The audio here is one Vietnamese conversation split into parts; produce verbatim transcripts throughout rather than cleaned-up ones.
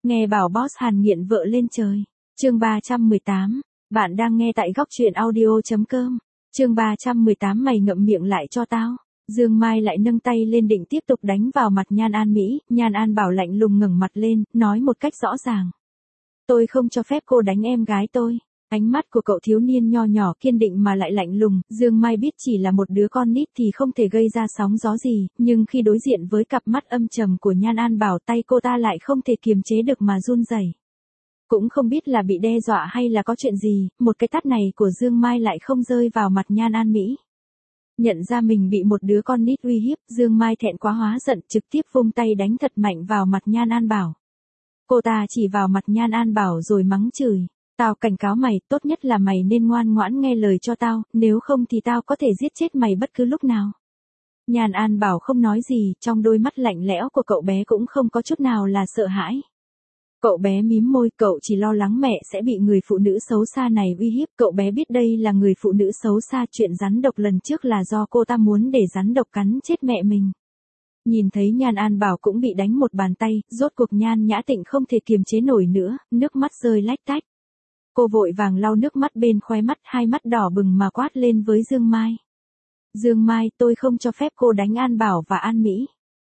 Nghe bảo boss Hàn nghiện vợ lên trời. Chương ba trăm mười tám. Bạn đang nghe tại góc truyện audio.com. Chương ba trăm mười tám mày ngậm miệng lại cho tao. Dương Mai lại nâng tay lên định tiếp tục đánh vào mặt Nhan An Mỹ, Nhan An Bảo lạnh lùng ngẩng mặt lên, nói một cách rõ ràng. Tôi không cho phép cô đánh em gái tôi. Ánh mắt của cậu thiếu niên nho nhỏ kiên định mà lại lạnh lùng, Dương Mai biết chỉ là một đứa con nít thì không thể gây ra sóng gió gì, nhưng khi đối diện với cặp mắt âm trầm của Nhan An Bảo tay cô ta lại không thể kiềm chế được mà run rẩy. Cũng không biết là bị đe dọa hay là có chuyện gì, một cái tát này của Dương Mai lại không rơi vào mặt Nhan An Mỹ. Nhận ra mình bị một đứa con nít uy hiếp, Dương Mai thẹn quá hóa giận trực tiếp vung tay đánh thật mạnh vào mặt Nhan An Bảo. Cô ta chỉ vào mặt Nhan An Bảo rồi mắng chửi. Tao cảnh cáo mày, tốt nhất là mày nên ngoan ngoãn nghe lời cho tao, nếu không thì tao có thể giết chết mày bất cứ lúc nào. Nhan An Bảo không nói gì, trong đôi mắt lạnh lẽo của cậu bé cũng không có chút nào là sợ hãi. Cậu bé mím môi, cậu chỉ lo lắng mẹ sẽ bị người phụ nữ xấu xa này uy hiếp. Cậu bé biết đây là người phụ nữ xấu xa, chuyện rắn độc lần trước là do cô ta muốn để rắn độc cắn chết mẹ mình. Nhìn thấy Nhan An Bảo cũng bị đánh một bàn tay, rốt cuộc Nhan Nhã Tịnh không thể kiềm chế nổi nữa, nước mắt rơi lách tách. Cô vội vàng lau nước mắt bên khóe mắt, hai mắt đỏ bừng mà quát lên với Dương Mai. Dương Mai, tôi không cho phép cô đánh An Bảo và An Mỹ.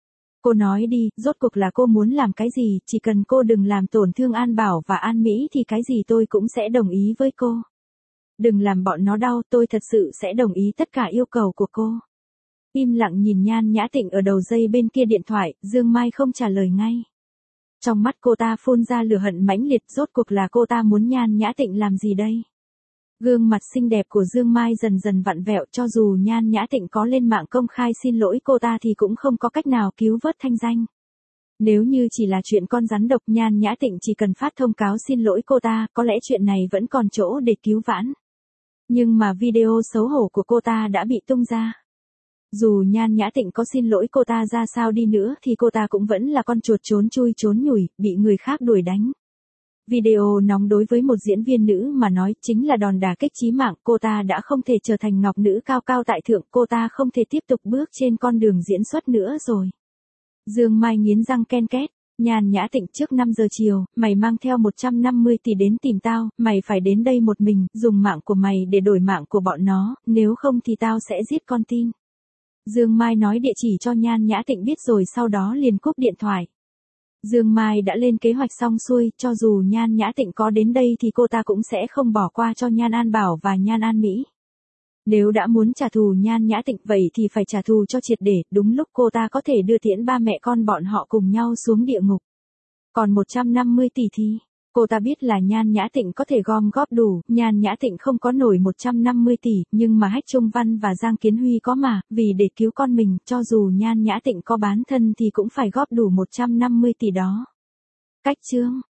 Cô nói đi, rốt cuộc là cô muốn làm cái gì, chỉ cần cô đừng làm tổn thương An Bảo và An Mỹ thì cái gì tôi cũng sẽ đồng ý với cô. Đừng làm bọn nó đau, tôi thật sự sẽ đồng ý tất cả yêu cầu của cô. Im lặng nhìn Nhan Nhã Tịnh ở đầu dây bên kia điện thoại, Dương Mai không trả lời ngay. Trong mắt cô ta phun ra lửa hận mãnh liệt, rốt cuộc là cô ta muốn Nhan Nhã Tịnh làm gì đây? Gương mặt xinh đẹp của Dương Mai dần dần vặn vẹo, cho dù Nhan Nhã Tịnh có lên mạng công khai xin lỗi cô ta thì cũng không có cách nào cứu vớt thanh danh. Nếu như chỉ là chuyện con rắn độc, Nhan Nhã Tịnh chỉ cần phát thông cáo xin lỗi cô ta, có lẽ chuyện này vẫn còn chỗ để cứu vãn. Nhưng mà video xấu hổ của cô ta đã bị tung ra. Dù Nhan Nhã Tịnh có xin lỗi cô ta ra sao đi nữa thì cô ta cũng vẫn là con chuột trốn chui trốn nhủi, bị người khác đuổi đánh. Video nóng đối với một diễn viên nữ mà nói chính là đòn đả kích chí mạng, cô ta đã không thể trở thành ngọc nữ cao cao tại thượng, cô ta không thể tiếp tục bước trên con đường diễn xuất nữa rồi. Dương Mai nghiến răng ken két. Nhan Nhã Tịnh, trước năm giờ chiều, mày mang theo một trăm năm mươi tỷ đến tìm tao, mày phải đến đây một mình, dùng mạng của mày để đổi mạng của bọn nó, nếu không thì tao sẽ giết con tin. Dương Mai nói địa chỉ cho Nhan Nhã Tịnh biết rồi sau đó liền cúp điện thoại. Dương Mai đã lên kế hoạch xong xuôi, cho dù Nhan Nhã Tịnh có đến đây thì cô ta cũng sẽ không bỏ qua cho Nhan An Bảo và Nhan An Mỹ. Nếu đã muốn trả thù Nhan Nhã Tịnh vậy thì phải trả thù cho triệt để, đúng lúc cô ta có thể đưa tiễn ba mẹ con bọn họ cùng nhau xuống địa ngục. Còn một trăm năm mươi tỷ thì... Cô ta biết là Nhan Nhã Tịnh có thể gom góp đủ, Nhan Nhã Tịnh không có nổi một trăm năm mươi tỷ, nhưng mà Hách Trung Văn và Giang Kiến Huy có mà, vì để cứu con mình, cho dù Nhan Nhã Tịnh có bán thân thì cũng phải góp đủ một trăm năm mươi tỷ đó. Cách chương